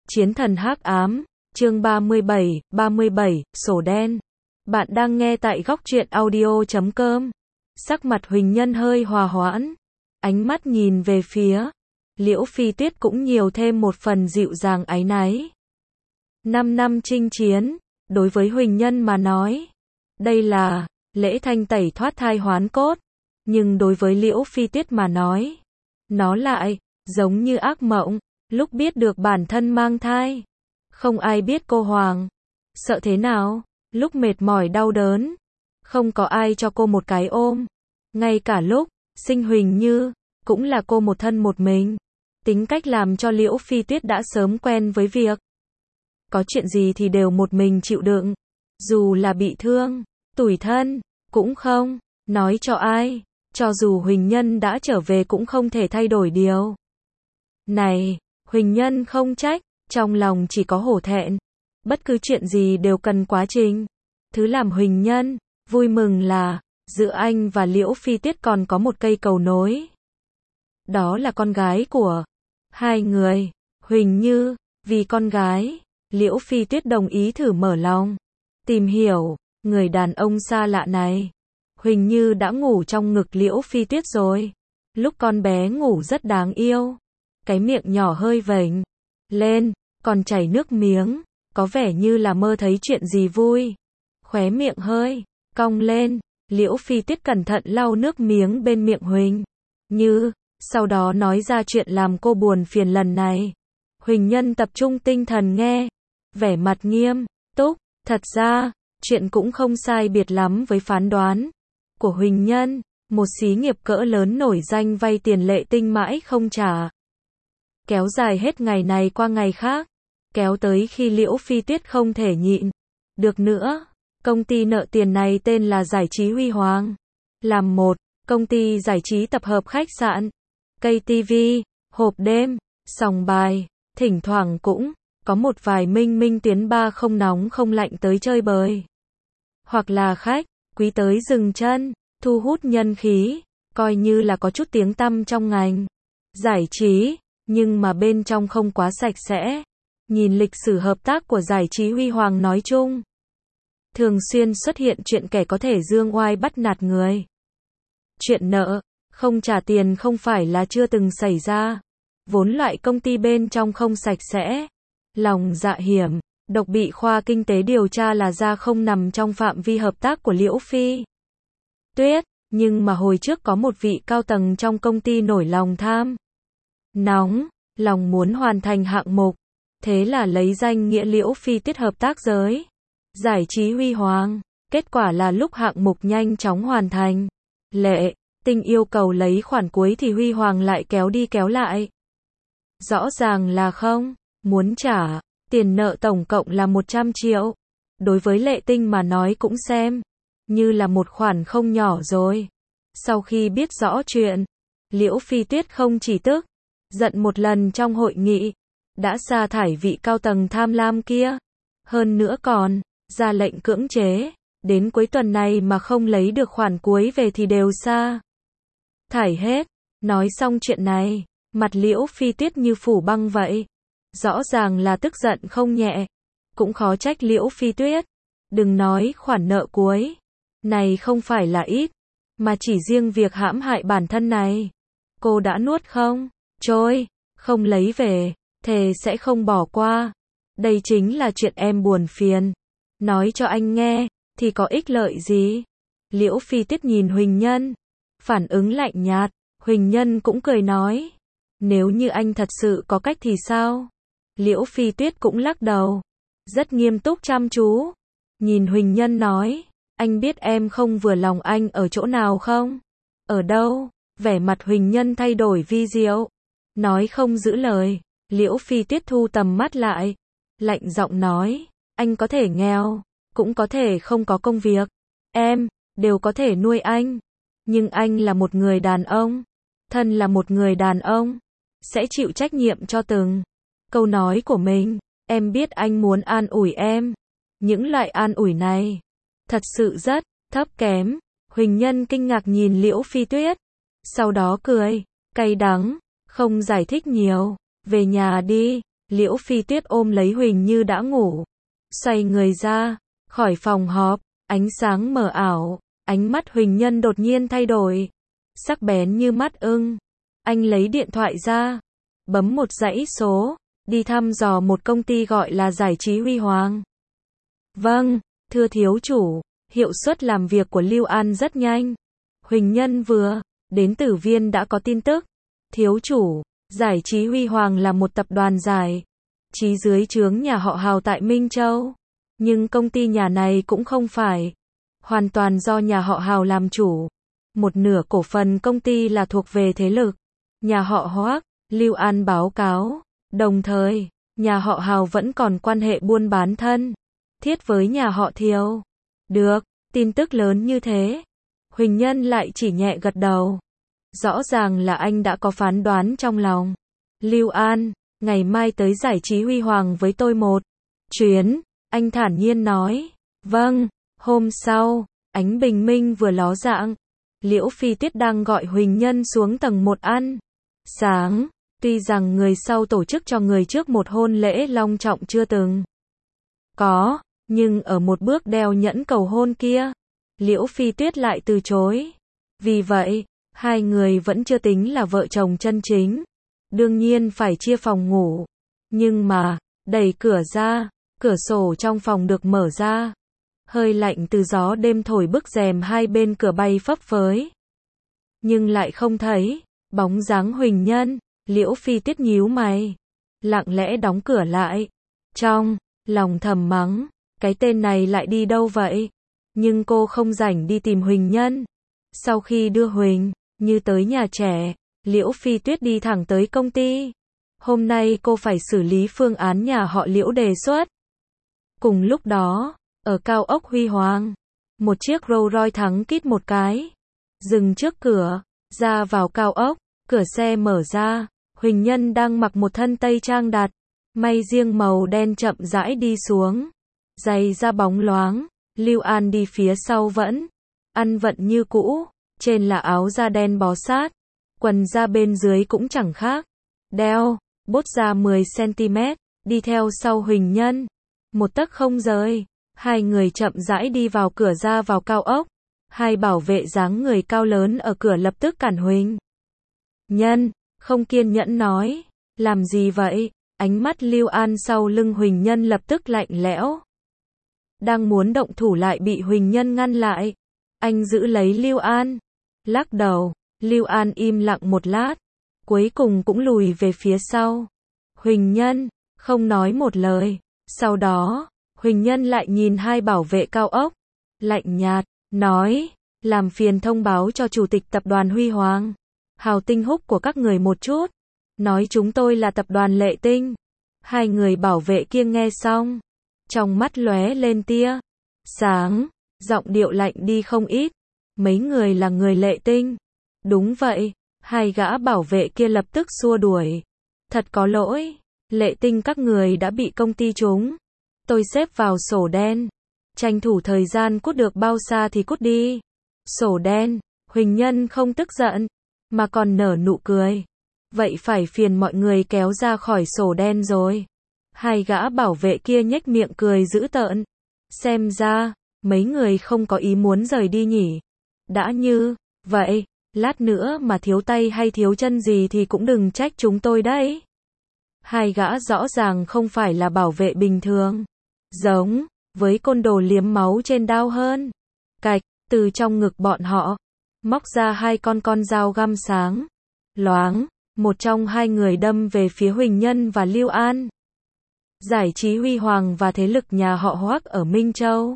Chiến thần hắc ám, chương 37, sổ đen. Bạn đang nghe tại góc truyện audio.com. Sắc mặt Huỳnh Nhân hơi hòa hoãn, ánh mắt nhìn về phía Liễu Phi Tuyết cũng nhiều thêm một phần dịu dàng áy náy. 5 năm chinh chiến, đối với Huỳnh Nhân mà nói, đây là lễ thanh tẩy thoát thai hoán cốt, nhưng đối với Liễu Phi Tuyết mà nói, nó lại giống như ác mộng. Lúc biết được bản thân mang thai, không ai biết cô Hoàng sợ thế nào, lúc mệt mỏi đau đớn, không có ai cho cô một cái ôm, ngay cả lúc sinh Huỳnh Như, cũng là cô một thân một mình. Tính cách làm cho Liễu Phi Tuyết đã sớm quen với việc có chuyện gì thì đều một mình chịu đựng, dù là bị thương, tủi thân, cũng không nói cho ai, cho dù Huỳnh Nhân đã trở về cũng không thể thay đổi điều này. Huỳnh Nhân không trách, trong lòng chỉ có hổ thẹn. Bất cứ chuyện gì đều cần quá trình. Thứ làm Huỳnh Nhân vui mừng là giữa anh và Liễu Phi Tuyết còn có một cây cầu nối. Đó là con gái của hai người, Huỳnh Như. Vì con gái, Liễu Phi Tuyết đồng ý thử mở lòng, tìm hiểu người đàn ông xa lạ này. Huỳnh Như đã ngủ trong ngực Liễu Phi Tuyết rồi. Lúc con bé ngủ rất đáng yêu. Cái miệng nhỏ hơi vểnh lên, còn chảy nước miếng, có vẻ như là mơ thấy chuyện gì vui. Khóe miệng hơi cong lên, Liễu Phi Tuyết cẩn thận lau nước miếng bên miệng Huỳnh Như, sau đó nói ra chuyện làm cô buồn phiền lần này. Huỳnh Nhân tập trung tinh thần nghe, vẻ mặt nghiêm túc. Thật ra, chuyện cũng không sai biệt lắm với phán đoán của Huỳnh Nhân. Một xí nghiệp cỡ lớn nổi danh vay tiền Lệ Tinh mãi không trả, kéo dài hết ngày này qua ngày khác, kéo tới khi Liễu Phi Tuyết không thể nhịn được nữa. Công ty nợ tiền này tên là Giải trí Huy Hoàng, làm một công ty giải trí tập hợp khách sạn, cây TV, hộp đêm, sòng bài, thỉnh thoảng cũng có một vài minh tinh tuyến 3 không nóng không lạnh tới chơi bời, hoặc là khách quý tới dừng chân, thu hút nhân khí, coi như là có chút tiếng tăm trong ngành giải trí. Nhưng mà bên trong không quá sạch sẽ. Nhìn lịch sử hợp tác của Giải trí Huy Hoàng nói chung, thường xuyên xuất hiện chuyện kẻ có thể dương oai bắt nạt người. Chuyện nợ không trả tiền không phải là chưa từng xảy ra. Vốn loại công ty bên trong không sạch sẽ, lòng dạ hiểm độc bị khoa kinh tế điều tra là ra không nằm trong phạm vi hợp tác của Liễu Phi Tuyết. Nhưng mà hồi trước có một vị cao tầng trong công ty nổi lòng tham nóng, lòng muốn hoàn thành hạng mục, thế là lấy danh nghĩa Liễu Phi Tuyết hợp tác giới Giải trí Huy Hoàng. Kết quả là lúc hạng mục nhanh chóng hoàn thành, Lệ Tinh yêu cầu lấy khoản cuối thì Huy Hoàng lại kéo đi kéo lại. Rõ ràng là không muốn trả, tiền nợ tổng cộng là 100 triệu. Đối với Lệ Tinh mà nói cũng xem như là một khoản không nhỏ rồi. Sau khi biết rõ chuyện, Liễu Phi Tuyết không chỉ tức giận một lần trong hội nghị, đã sa thải vị cao tầng tham lam kia. Hơn nữa còn ra lệnh cưỡng chế, đến cuối tuần này mà không lấy được khoản cuối về thì đều sa thải hết. Nói xong chuyện này, mặt Liễu Phi Tuyết như phủ băng vậy. Rõ ràng là tức giận không nhẹ. Cũng khó trách Liễu Phi Tuyết. Đừng nói khoản nợ cuối này không phải là ít, mà chỉ riêng việc hãm hại bản thân này, cô đã nuốt không trôi, không lấy về, thề sẽ không bỏ qua. Đây chính là chuyện em buồn phiền. Nói cho anh nghe, thì có ích lợi gì? Liễu Phi Tuyết nhìn Huỳnh Nhân, phản ứng lạnh nhạt. Huỳnh Nhân cũng cười nói, nếu như anh thật sự có cách thì sao? Liễu Phi Tuyết cũng lắc đầu, rất nghiêm túc chăm chú. Nhìn Huỳnh Nhân nói, anh biết em không vừa lòng anh ở chỗ nào không? Ở đâu? Vẻ mặt Huỳnh Nhân thay đổi vi diệu, nói không giữ lời. Liễu Phi Tuyết thu tầm mắt lại, lạnh giọng nói, anh có thể nghèo, cũng có thể không có công việc, em đều có thể nuôi anh. Nhưng anh là một người đàn ông, thân là một người đàn ông, sẽ chịu trách nhiệm cho từng câu nói của mình. Em biết anh muốn an ủi em, những loại an ủi này thật sự rất thấp kém. Huỳnh Nhân kinh ngạc nhìn Liễu Phi Tuyết, sau đó cười cay đắng, không giải thích nhiều. Về nhà đi, Liễu Phi Tuyết ôm lấy Huỳnh Như đã ngủ, xoay người ra, khỏi phòng họp, ánh sáng mờ ảo, ánh mắt Huỳnh Nhân đột nhiên thay đổi, sắc bén như mắt ưng. Anh lấy điện thoại ra, bấm một dãy số, đi thăm dò một công ty gọi là Giải trí Huy Hoàng. Vâng, thưa thiếu chủ, hiệu suất làm việc của Lưu An rất nhanh. Huỳnh Nhân vừa đến Tử Viên đã có tin tức. Thiếu chủ, Giải trí Huy Hoàng là một tập đoàn giải trí dưới trướng nhà họ Hào tại Minh Châu. Nhưng công ty nhà này cũng không phải hoàn toàn do nhà họ Hào làm chủ. Một nửa cổ phần công ty là thuộc về thế lực nhà họ Hoắc. Lưu An báo cáo. Đồng thời, nhà họ Hào vẫn còn quan hệ buôn bán thân thiết với nhà họ Thiều. Được, tin tức lớn như thế. Huỳnh Nhân lại chỉ nhẹ gật đầu. Rõ ràng là anh đã có phán đoán trong lòng. Lưu An, ngày mai tới Giải trí Huy Hoàng với tôi một chuyến, anh thản nhiên nói. Vâng, hôm sau, ánh bình minh vừa ló dạng. Liễu Phi Tuyết đang gọi Huỳnh Nhân xuống tầng 1 ăn sáng. Tuy rằng người sau tổ chức cho người trước một hôn lễ long trọng chưa từng có, nhưng ở một bước đeo nhẫn cầu hôn kia, Liễu Phi Tuyết lại từ chối. Vì vậy, hai người vẫn chưa tính là vợ chồng chân chính. Đương nhiên phải chia phòng ngủ. Nhưng mà, đẩy cửa ra, cửa sổ trong phòng được mở ra. Hơi lạnh từ gió đêm thổi bức rèm hai bên cửa bay phấp phới. Nhưng lại không thấy bóng dáng Huỳnh Nhân. Liễu Phi Tuyết nhíu mày, lặng lẽ đóng cửa lại. Trong lòng thầm mắng, cái tên này lại đi đâu vậy? Nhưng cô không rảnh đi tìm Huỳnh Nhân. Sau khi đưa Huỳnh Như tới nhà trẻ, Liễu Phi Tuyết đi thẳng tới công ty. Hôm nay cô phải xử lý phương án nhà họ Liễu đề xuất. Cùng lúc đó, ở cao ốc Huy Hoàng, một chiếc Rolls Royce thắng kít một cái, dừng trước cửa, ra vào cao ốc, cửa xe mở ra. Huỳnh Nhân đang mặc một thân tây trang đạt may riêng màu đen chậm rãi đi xuống. Giày da bóng loáng. Lưu An đi phía sau vẫn ăn vận như cũ. Trên là áo da đen bó sát. Quần da bên dưới cũng chẳng khác. Đeo bốt da 10cm. Đi theo sau Huỳnh Nhân. Một tấc không rời. Hai người chậm rãi đi vào cửa ra vào cao ốc. Hai bảo vệ dáng người cao lớn ở cửa lập tức cản Huỳnh Nhân. Không kiên nhẫn nói. Làm gì vậy? Ánh mắt Lưu An sau lưng Huỳnh Nhân lập tức lạnh lẽo. Đang muốn động thủ lại bị Huỳnh Nhân ngăn lại. Anh giữ lấy Lưu An. Lắc đầu. Lưu An im lặng một lát. Cuối cùng cũng lùi về phía sau. Huỳnh Nhân không nói một lời. Sau đó, Huỳnh Nhân lại nhìn hai bảo vệ cao ốc. Lạnh nhạt, nói. Làm phiền thông báo cho chủ tịch tập đoàn Huy Hoàng Hào Tinh Húc của các người một chút. Nói chúng tôi là tập đoàn Lệ Tinh. Hai người bảo vệ kia nghe xong. Trong mắt lóe lên tia sáng. Giọng điệu lạnh đi không ít. Mấy người là người Lệ Tinh. Đúng vậy. Hai gã bảo vệ kia lập tức xua đuổi. Thật có lỗi. Lệ Tinh các người đã bị công ty chúng tôi xếp vào sổ đen. Tranh thủ thời gian cút được bao xa thì cút đi. Sổ đen. Huỳnh Nhân không tức giận, mà còn nở nụ cười. Vậy phải phiền mọi người kéo ra khỏi sổ đen rồi. Hai gã bảo vệ kia nhếch miệng cười dữ tợn. Xem ra, mấy người không có ý muốn rời đi nhỉ. Đã như vậy, lát nữa mà thiếu tay hay thiếu chân gì thì cũng đừng trách chúng tôi đấy. Hai gã rõ ràng không phải là bảo vệ bình thường. Giống với côn đồ liếm máu trên đao hơn. Cạch, từ trong ngực bọn họ móc ra hai con dao găm sáng loáng. Một trong hai người đâm về phía Huỳnh Nhân và Lưu An. Giải trí Huy Hoàng và thế lực nhà họ Hoắc ở Minh Châu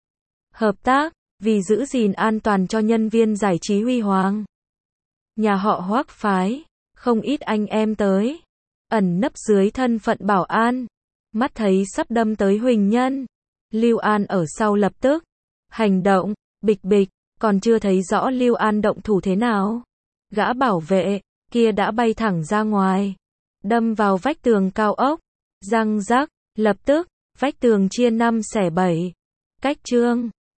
hợp tác vì giữ gìn an toàn cho nhân viên giải trí Huy Hoàng. Nhà họ Hoắc phái không ít anh em tới, ẩn nấp dưới thân phận bảo an. Mắt thấy sắp đâm tới Huỳnh Nhân, Lưu An ở sau lập tức hành động. Bịch bịch. Còn chưa thấy rõ Lưu An động thủ thế nào, gã bảo vệ kia đã bay thẳng ra ngoài, đâm vào vách tường cao ốc. Răng rắc. Lập tức vách tường chia 5 xẻ 7. Cách chương